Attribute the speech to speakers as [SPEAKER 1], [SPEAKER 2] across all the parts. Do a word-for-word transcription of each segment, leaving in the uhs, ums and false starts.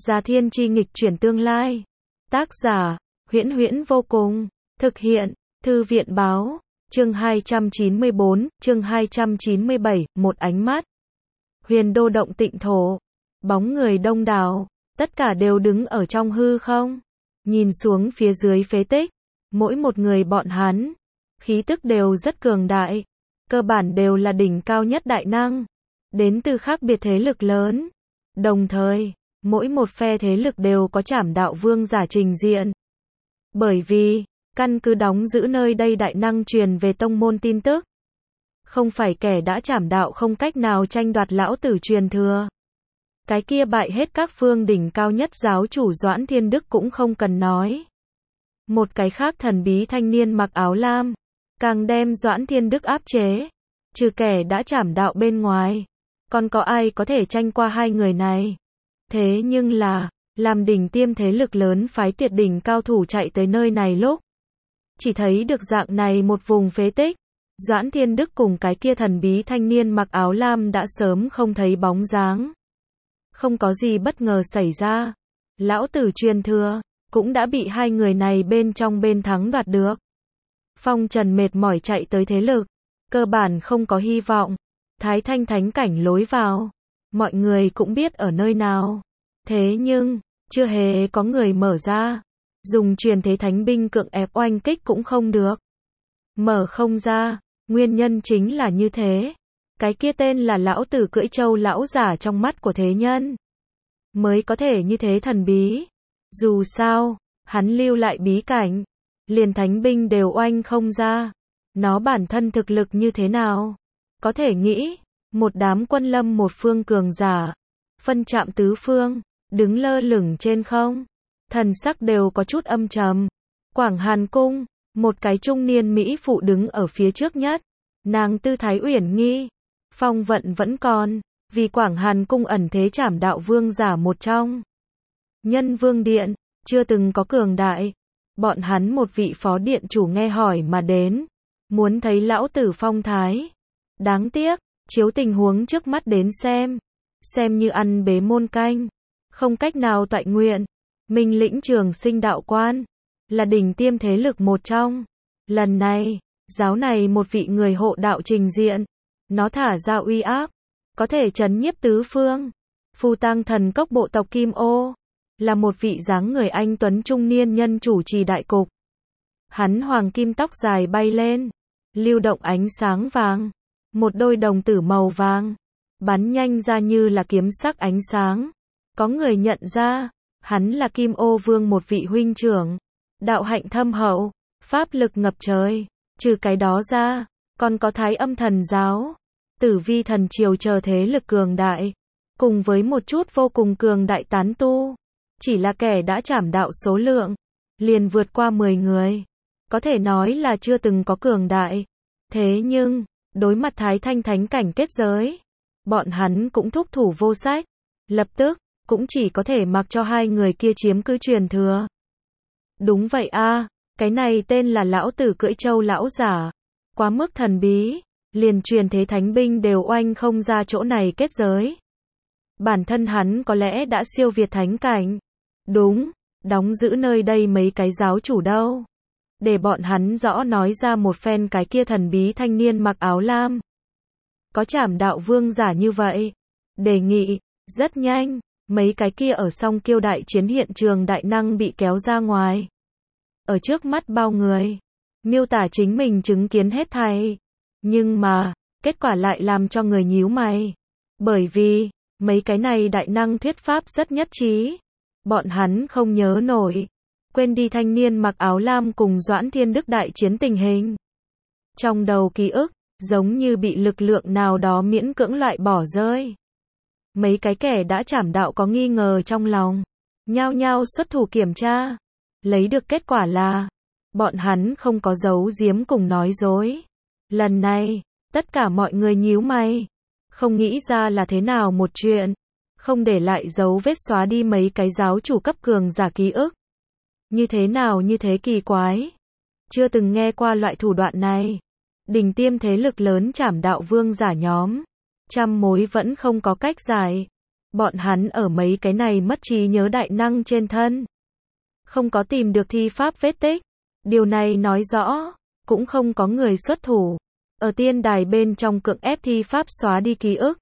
[SPEAKER 1] Gia Thiên chi nghịch chuyển tương lai. Tác giả, Huyễn Huyễn vô cùng. Thực hiện, Thư viện báo. Chương hai trăm chín mươi bốn, chương hai trăm chín mươi bảy, một ánh mắt. Huyền đô động tịnh thổ. Bóng người đông đảo, tất cả đều đứng ở trong hư không. Nhìn xuống phía dưới phế tích, mỗi một người bọn hắn, khí tức đều rất cường đại. Cơ bản đều là đỉnh cao nhất đại năng. Đến từ khác biệt thế lực lớn. Đồng thời, mỗi một phe thế lực đều có trảm đạo vương giả trình diện. Bởi vì, căn cứ đóng giữ nơi đây đại năng truyền về tông môn tin tức. Không phải kẻ đã trảm đạo không cách nào tranh đoạt lão tử truyền thừa. Cái kia bại hết các phương đỉnh cao nhất giáo chủ Doãn Thiên Đức cũng không cần nói. Một cái khác thần bí thanh niên mặc áo lam, càng đem Doãn Thiên Đức áp chế. Trừ kẻ đã trảm đạo bên ngoài, còn có ai có thể tranh qua hai người này. Thế nhưng là, làm đỉnh tiêm thế lực lớn phái tuyệt đỉnh cao thủ chạy tới nơi này lúc, chỉ thấy được dạng này một vùng phế tích. Doãn Thiên Đức cùng cái kia thần bí thanh niên mặc áo lam đã sớm không thấy bóng dáng. Không có gì bất ngờ xảy ra. Lão tử truyền thừa, cũng đã bị hai người này bên trong bên thắng đoạt được. Phong Trần mệt mỏi chạy tới thế lực, cơ bản không có hy vọng. Thái Thanh thánh cảnh lối vào, mọi người cũng biết ở nơi nào. Thế nhưng, chưa hề có người mở ra. Dùng truyền thế thánh binh cưỡng ép oanh kích cũng không được. Mở không ra, nguyên nhân chính là như thế. Cái kia tên là lão tử cưỡi trâu lão giả trong mắt của thế nhân. Mới có thể như thế thần bí. Dù sao, hắn lưu lại bí cảnh. Liền thánh binh đều oanh không ra. Nó bản thân thực lực như thế nào? Có thể nghĩ, một đám quân lâm một phương cường giả. Phân chạm tứ phương, đứng lơ lửng trên không. Thần sắc đều có chút âm trầm. Quảng Hàn Cung, một cái trung niên mỹ phụ đứng ở phía trước nhất. Nàng tư thái uyển nghi. Phong vận vẫn còn, vì Quảng Hàn Cung ẩn thế trảm đạo vương giả một trong. Nhân vương điện, chưa từng có cường đại. Bọn hắn một vị phó điện chủ nghe hỏi mà đến. Muốn thấy lão tử phong thái. Đáng tiếc, chiếu tình huống trước mắt đến xem. Xem như ăn bế môn canh. Không cách nào toại nguyện. Minh lĩnh trường sinh đạo quan. Là đỉnh tiêm thế lực một trong. Lần này, giáo này một vị người hộ đạo trình diện. Nó thả ra uy áp. Có thể trấn nhiếp tứ phương. Phù Tang thần cốc bộ tộc Kim Ô. Là một vị dáng người anh tuấn trung niên nhân chủ trì đại cục. Hắn hoàng kim tóc dài bay lên. Lưu động ánh sáng vàng. Một đôi đồng tử màu vàng. Bắn nhanh ra như là kiếm sắc ánh sáng. Có người nhận ra. Hắn là Kim Ô Vương một vị huynh trưởng. Đạo hạnh thâm hậu. Pháp lực ngập trời. Trừ cái đó ra, còn có Thái Âm thần giáo. Tử Vi thần triều chờ thế lực cường đại. Cùng với một chút vô cùng cường đại tán tu. Chỉ là kẻ đã trảm đạo số lượng. Liền vượt qua mười người. Có thể nói là chưa từng có cường đại. Thế nhưng, đối mặt Thái Thanh thánh cảnh kết giới. Bọn hắn cũng thúc thủ vô sách. Lập tức, cũng chỉ có thể mặc cho hai người kia chiếm cứ truyền thừa. Đúng vậy a, cái này tên là lão tử cưỡi trâu lão giả. Quá mức thần bí, liền truyền thế thánh binh đều oanh không ra chỗ này kết giới. Bản thân hắn có lẽ đã siêu việt thánh cảnh. Đúng, đóng giữ nơi đây mấy cái giáo chủ đâu. Để bọn hắn rõ nói ra một phen cái kia thần bí thanh niên mặc áo lam. Có trảm đạo vương giả như vậy. Đề nghị, rất nhanh, mấy cái kia ở song kiêu đại chiến hiện trường đại năng bị kéo ra ngoài. Ở trước mắt bao người, miêu tả chính mình chứng kiến hết thảy. Nhưng mà, kết quả lại làm cho người nhíu mày. Bởi vì, mấy cái này đại năng thuyết pháp rất nhất trí. Bọn hắn không nhớ nổi. Quên đi thanh niên mặc áo lam cùng Doãn Thiên Đức đại chiến tình hình. Trong đầu ký ức, giống như bị lực lượng nào đó miễn cưỡng loại bỏ rơi. Mấy cái kẻ đã trảm đạo có nghi ngờ trong lòng. Nhao nhao xuất thủ kiểm tra. Lấy được kết quả là, bọn hắn không có giấu giếm cùng nói dối. Lần này, tất cả mọi người nhíu mày. Không nghĩ ra là thế nào một chuyện. Không để lại dấu vết xóa đi mấy cái giáo chủ cấp cường giả ký ức. Như thế nào như thế kỳ quái. Chưa từng nghe qua loại thủ đoạn này. Đỉnh tiêm thế lực lớn trảm đạo vương giả nhóm. Trăm mối vẫn không có cách giải. Bọn hắn ở mấy cái này mất trí nhớ đại năng trên thân. Không có tìm được thi pháp vết tích. Điều này nói rõ, cũng không có người xuất thủ. Ở tiên đài bên trong cưỡng ép thi pháp xóa đi ký ức.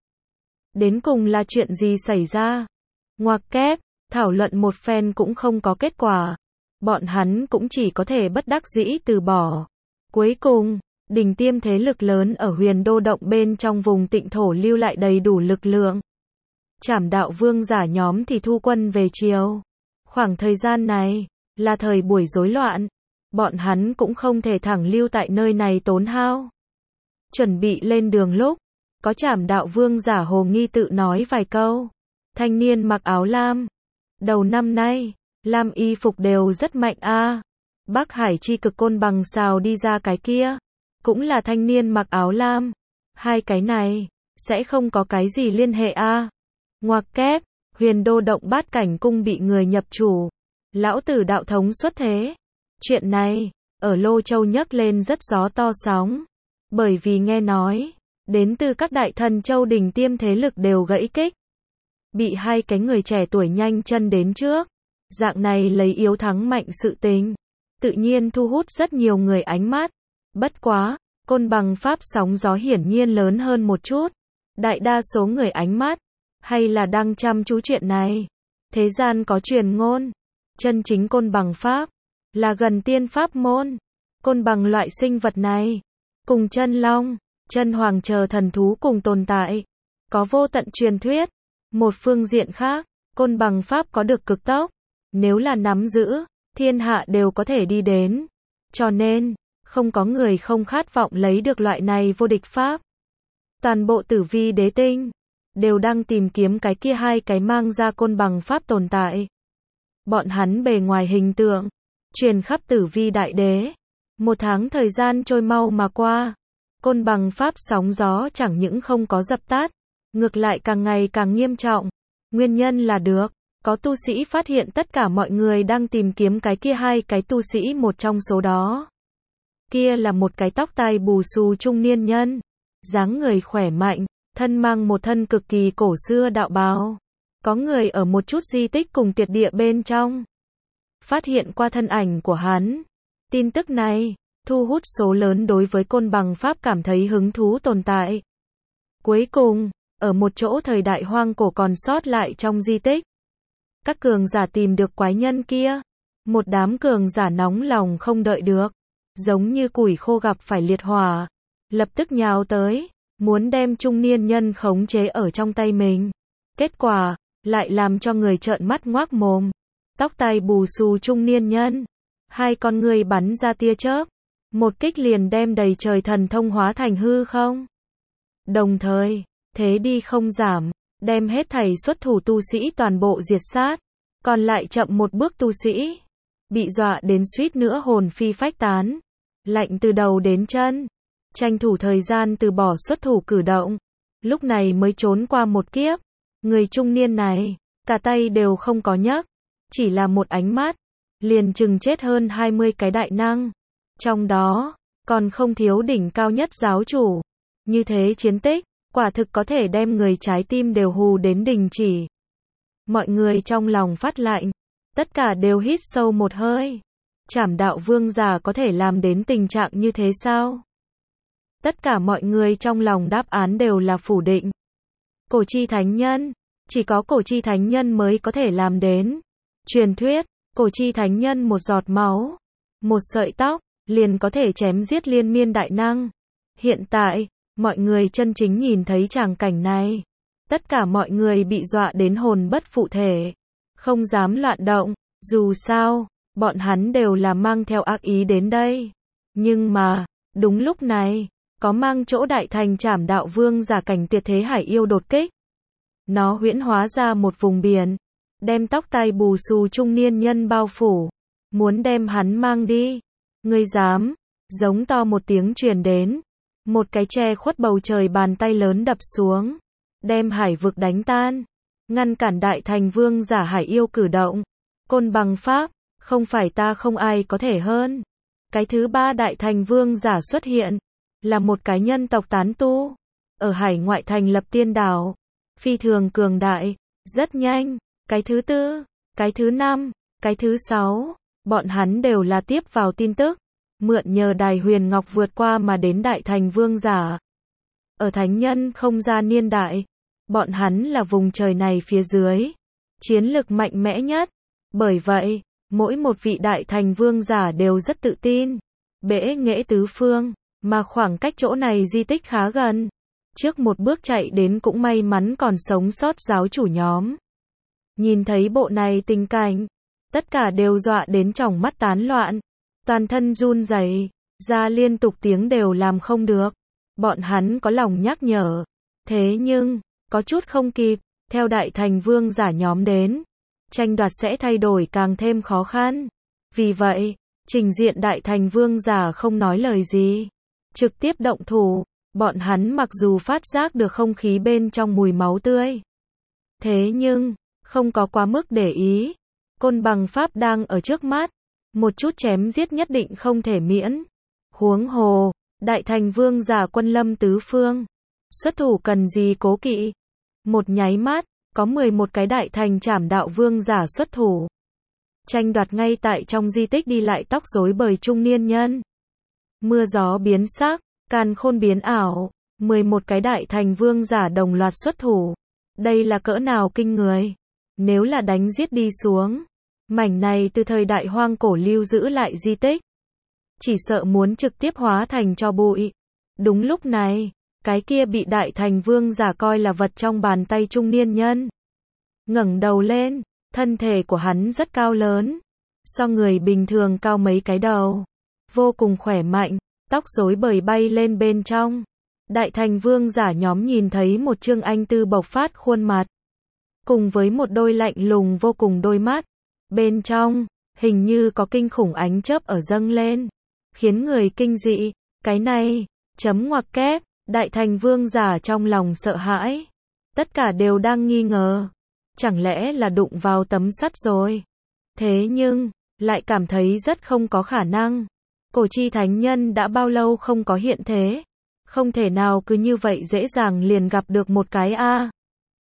[SPEAKER 1] Đến cùng là chuyện gì xảy ra? Ngoặc kép, thảo luận một phen cũng không có kết quả. Bọn hắn cũng chỉ có thể bất đắc dĩ từ bỏ. Cuối cùng, đỉnh tiêm thế lực lớn ở huyền đô động bên trong vùng tịnh thổ lưu lại đầy đủ lực lượng. Trảm đạo vương giả nhóm thì thu quân về chiều. Khoảng thời gian này, là thời buổi rối loạn. Bọn hắn cũng không thể thẳng lưu tại nơi này tốn hao. Chuẩn bị lên đường lúc, có Trảm đạo vương giả Hồ Nghi tự nói vài câu. Thanh niên mặc áo lam. Đầu năm nay, lam y phục đều rất mạnh a. Bắc Hải chi cực côn bằng xào đi ra cái kia. Cũng là thanh niên mặc áo lam. Hai cái này, sẽ không có cái gì liên hệ a. Ngoặc kép, huyền đô động bát cảnh cung bị người nhập chủ. Lão tử đạo thống xuất thế. Chuyện này, ở Lô Châu nhấc lên rất gió to sóng. Bởi vì nghe nói, đến từ các đại thần châu đỉnh tiêm thế lực đều gãy kích. Bị hai cái người trẻ tuổi nhanh chân đến trước. Dạng này lấy yếu thắng mạnh sự tình. Tự nhiên thu hút rất nhiều người ánh mắt. Bất quá, côn bằng pháp sóng gió hiển nhiên lớn hơn một chút. Đại đa số người ánh mắt, hay là đang chăm chú chuyện này. Thế gian có truyền ngôn. Chân chính côn bằng pháp, là gần tiên pháp môn. Côn bằng loại sinh vật này, cùng chân long, chân hoàng chờ thần thú cùng tồn tại. Có vô tận truyền thuyết. Một phương diện khác, côn bằng pháp có được cực tốc. Nếu là nắm giữ, thiên hạ đều có thể đi đến. Cho nên, không có người không khát vọng lấy được loại này vô địch pháp. Toàn bộ tử vi đế tinh, đều đang tìm kiếm cái kia hai cái mang ra côn bằng pháp tồn tại. Bọn hắn bề ngoài hình tượng, truyền khắp tử vi đại đế. Một tháng thời gian trôi mau mà qua. Côn bằng pháp sóng gió chẳng những không có dập tắt, ngược lại càng ngày càng nghiêm trọng. Nguyên nhân là được, có tu sĩ phát hiện tất cả mọi người đang tìm kiếm cái kia hai cái tu sĩ một trong số đó. Kia là một cái tóc tai bù xù trung niên nhân, dáng người khỏe mạnh, thân mang một thân cực kỳ cổ xưa đạo bào. Có người ở một chút di tích cùng tiệt địa bên trong phát hiện qua thân ảnh của hắn. Tin tức này thu hút số lớn đối với côn bằng pháp cảm thấy hứng thú tồn tại. Cuối cùng, ở một chỗ thời đại hoang cổ còn sót lại trong di tích, các cường giả tìm được quái nhân kia. Một đám cường giả nóng lòng không đợi được, giống như củi khô gặp phải liệt hỏa, lập tức nhào tới, muốn đem trung niên nhân khống chế ở trong tay mình. Kết quả, lại làm cho người trợn mắt ngoác mồm. Tóc tai bù xù trung niên nhân, hai con người bắn ra tia chớp, một kích liền đem đầy trời thần thông hóa thành hư không. Đồng thời, thế đi không giảm, đem hết thảy xuất thủ tu sĩ toàn bộ diệt sát. Còn lại chậm một bước tu sĩ, bị dọa đến suýt nữa hồn phi phách tán. Lạnh từ đầu đến chân, tranh thủ thời gian từ bỏ xuất thủ cử động. Lúc này mới trốn qua một kiếp. Người trung niên này, cả tay đều không có nhấc, chỉ là một ánh mắt, liền chừng chết hơn hai mươi cái đại năng. Trong đó, còn không thiếu đỉnh cao nhất giáo chủ. Như thế chiến tích, quả thực có thể đem người trái tim đều hù đến đình chỉ. Mọi người trong lòng phát lạnh, tất cả đều hít sâu một hơi. Trảm đạo vương giả có thể làm đến tình trạng như thế sao? Tất cả mọi người trong lòng đáp án đều là phủ định. Cổ chi thánh nhân, chỉ có cổ chi thánh nhân mới có thể làm đến. Truyền thuyết, cổ chi thánh nhân một giọt máu, một sợi tóc, liền có thể chém giết liên miên đại năng. Hiện tại, mọi người chân chính nhìn thấy tràng cảnh này. Tất cả mọi người bị dọa đến hồn bất phụ thể, không dám loạn động. Dù sao, bọn hắn đều là mang theo ác ý đến đây. Nhưng mà, đúng lúc này, có mang chỗ đại thành Trảm đạo vương giả cảnh tuyệt thế hải yêu đột kích. Nó huyễn hóa ra một vùng biển, đem tóc tai bù xù trung niên nhân bao phủ, muốn đem hắn mang đi. Ngươi dám? Giống to một tiếng truyền đến, một cái che khuất bầu trời bàn tay lớn đập xuống, đem hải vực đánh tan, ngăn cản đại thành vương giả hải yêu cử động. Côn bằng pháp, không phải ta không ai có thể hơn. Cái thứ ba đại thành vương giả xuất hiện, là một cái nhân tộc tán tu, ở hải ngoại thành lập tiên đảo, phi thường cường đại, Rất nhanh, cái thứ tư, cái thứ năm, cái thứ sáu, bọn hắn đều là tiếp vào tin tức, mượn nhờ đài huyền ngọc vượt qua mà đến đại thành vương giả. Ở thánh nhân không gian niên đại, bọn hắn là vùng trời này phía dưới, chiến lực mạnh mẽ nhất. Bởi vậy, mỗi một vị đại thành vương giả đều rất tự tin, bẽ nghễ tứ phương, mà khoảng cách chỗ này di tích khá gần. Trước một bước chạy đến cũng may mắn còn sống sót giáo chủ nhóm. Nhìn thấy bộ này tình cảnh, tất cả đều dọa đến tròng mắt tán loạn, toàn thân run rẩy, ra liên tục tiếng đều làm không được. Bọn hắn có lòng nhắc nhở, thế nhưng, có chút không kịp, theo đại thành vương giả nhóm đến, tranh đoạt sẽ thay đổi càng thêm khó khăn. Vì vậy, trình diện đại thành vương giả không nói lời gì, trực tiếp động thủ. Bọn hắn mặc dù phát giác được không khí bên trong mùi máu tươi, thế nhưng, không có quá mức để ý. Côn bằng pháp đang ở trước mắt, một chút chém giết nhất định không thể miễn. Huống hồ, đại thành vương giả quân lâm tứ phương, xuất thủ cần gì cố kỵ. Một nháy mắt, có mười một cái đại thành trảm đạo vương giả xuất thủ. Tranh đoạt ngay tại trong di tích đi lại tóc rối bời trung niên nhân. Mưa gió biến sắc, càn khôn biến ảo, mười một cái đại thành vương giả đồng loạt xuất thủ. Đây là cỡ nào kinh người. Nếu là đánh giết đi xuống, mảnh này từ thời đại hoang cổ lưu giữ lại di tích, chỉ sợ muốn trực tiếp hóa thành tro bụi. Đúng lúc này, cái kia bị đại thành vương giả coi là vật trong bàn tay trung niên nhân ngẩng đầu lên, thân thể của hắn rất cao lớn, so người bình thường cao mấy cái đầu, vô cùng khỏe mạnh, tóc rối bời bay lên bên trong. Đại thành vương giả nhóm nhìn thấy một trương anh tư bộc phát khuôn mặt, cùng với một đôi lạnh lùng vô cùng đôi mắt, bên trong, hình như có kinh khủng ánh chớp ở dâng lên, khiến người kinh dị. Cái này, chấm ngoặc kép, đại thành vương giả trong lòng sợ hãi, tất cả đều đang nghi ngờ, chẳng lẽ là đụng vào tấm sắt rồi. Thế nhưng, lại cảm thấy rất không có khả năng. Cổ chi thánh nhân đã bao lâu không có hiện thế, không thể nào cứ như vậy dễ dàng liền gặp được một cái a.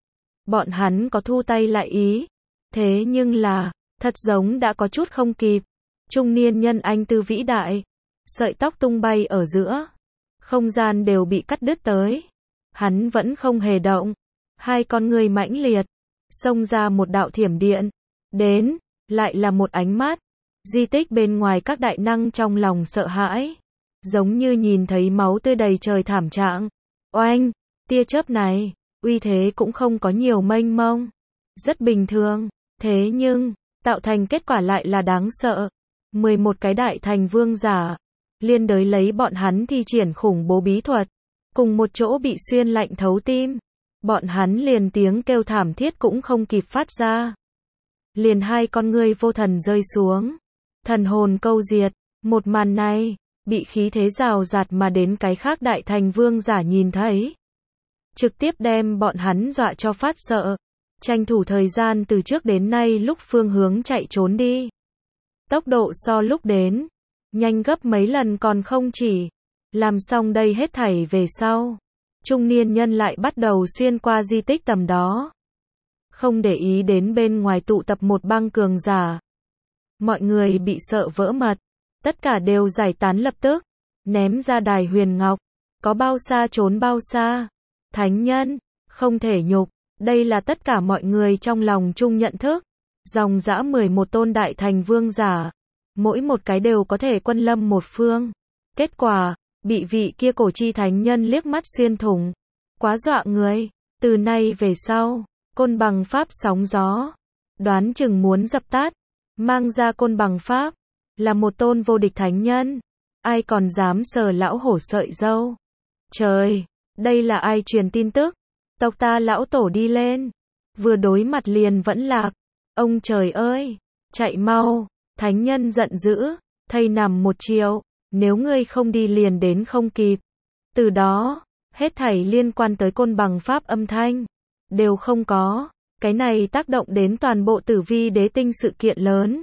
[SPEAKER 1] Bọn hắn có thu tay lại ý, thế nhưng là, thật giống đã có chút không kịp. Trung niên nhân anh tư vĩ đại, sợi tóc tung bay ở giữa, không gian đều bị cắt đứt tới. Hắn vẫn không hề động, hai con người mãnh liệt, xông ra một đạo thiểm điện, đến, lại là một ánh mắt. Di tích bên ngoài các đại năng trong lòng sợ hãi, giống như nhìn thấy máu tươi đầy trời thảm trạng. Oanh, tia chớp này, uy thế cũng không có nhiều mênh mông, rất bình thường, thế nhưng, tạo thành kết quả lại là đáng sợ. mười một cái đại thành vương giả, liên đới lấy bọn hắn thi triển khủng bố bí thuật, cùng một chỗ bị xuyên lạnh thấu tim. Bọn hắn liền tiếng kêu thảm thiết cũng không kịp phát ra. Liền hai con ngươi vô thần rơi xuống, thần hồn câu diệt. Một màn này, bị khí thế rào rạt mà đến cái khác đại thành vương giả nhìn thấy, trực tiếp đem bọn hắn dọa cho phát sợ, tranh thủ thời gian từ trước đến nay lúc phương hướng chạy trốn đi. Tốc độ so lúc đến, nhanh gấp mấy lần còn không chỉ. Làm xong đây hết thảy về sau, trung niên nhân lại bắt đầu xuyên qua di tích tầm đó. Không để ý đến bên ngoài tụ tập một băng cường giả. Mọi người bị sợ vỡ mật, tất cả đều giải tán lập tức, ném ra đài huyền ngọc, có bao xa trốn bao xa. Thánh nhân, không thể nhục, đây là tất cả mọi người trong lòng chung nhận thức. Dòng dã mười một tôn đại thành vương giả, mỗi một cái đều có thể quân lâm một phương. Kết quả, bị vị kia cổ chi thánh nhân liếc mắt xuyên thủng, quá dọa người. Từ nay về sau, côn bằng pháp sóng gió, đoán chừng muốn dập tắt. Mang ra côn bằng pháp, là một tôn vô địch thánh nhân, ai còn dám sờ lão hổ sợi râu. Trời, đây là ai truyền tin tức? Tộc ta lão tổ đi lên, vừa đối mặt liền vẫn lạc. Ông trời ơi, chạy mau. Thánh nhân giận dữ, thây nằm một chiều, nếu ngươi không đi liền đến không kịp. Từ đó, hết thảy liên quan tới côn bằng pháp âm thanh, đều không có. Cái này tác động đến toàn bộ tử vi đế tinh sự kiện lớn.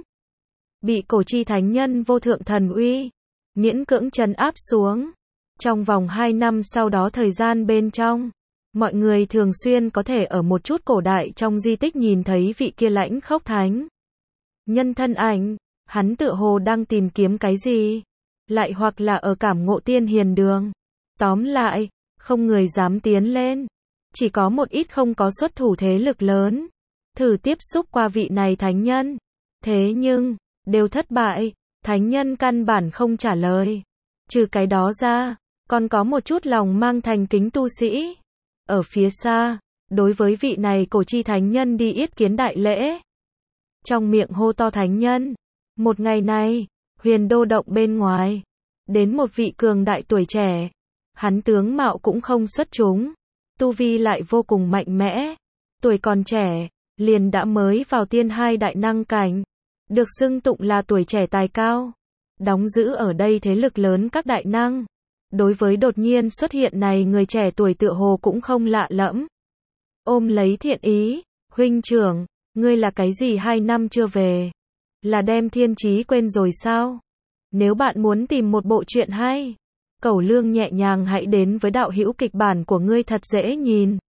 [SPEAKER 1] Bị cổ chi thánh nhân vô thượng thần uy, miễn cưỡng trấn áp xuống. Trong vòng hai năm sau đó thời gian bên trong, Mọi người thường xuyên có thể ở một chút cổ đại trong di tích nhìn thấy vị kia lãnh khốc thánh nhân thân ảnh, hắn tựa hồ đang tìm kiếm cái gì, lại hoặc là ở cảm ngộ tiên hiền đường. Tóm lại, không người dám tiến lên, chỉ có một ít không có xuất thủ thế lực lớn, thử tiếp xúc qua vị này thánh nhân. Thế nhưng, đều thất bại, thánh nhân căn bản không trả lời. Trừ cái đó ra, còn có một chút lòng mang thành kính tu sĩ. Ở phía xa, đối với vị này cổ chi thánh nhân đi yết kiến đại lễ. Trong miệng hô to thánh nhân. Một ngày này, huyền đô động bên ngoài, đến một vị cường đại tuổi trẻ. Hắn tướng mạo cũng không xuất chúng, tu vi lại vô cùng mạnh mẽ. Tuổi còn trẻ, liền đã mới vào tiên hai đại năng cảnh, được xưng tụng là tuổi trẻ tài cao, đóng giữ ở đây thế lực lớn các đại năng. Đối với đột nhiên xuất hiện này người trẻ tuổi tựa hồ cũng không lạ lẫm. Ôm lấy thiện ý, huynh trưởng, ngươi là cái gì hai năm chưa về? Là đem thiên chí quên rồi sao? Nếu bạn muốn tìm một bộ truyện hay, cẩu lương nhẹ nhàng hãy đến với đạo hữu kịch bản của ngươi thật dễ nhìn.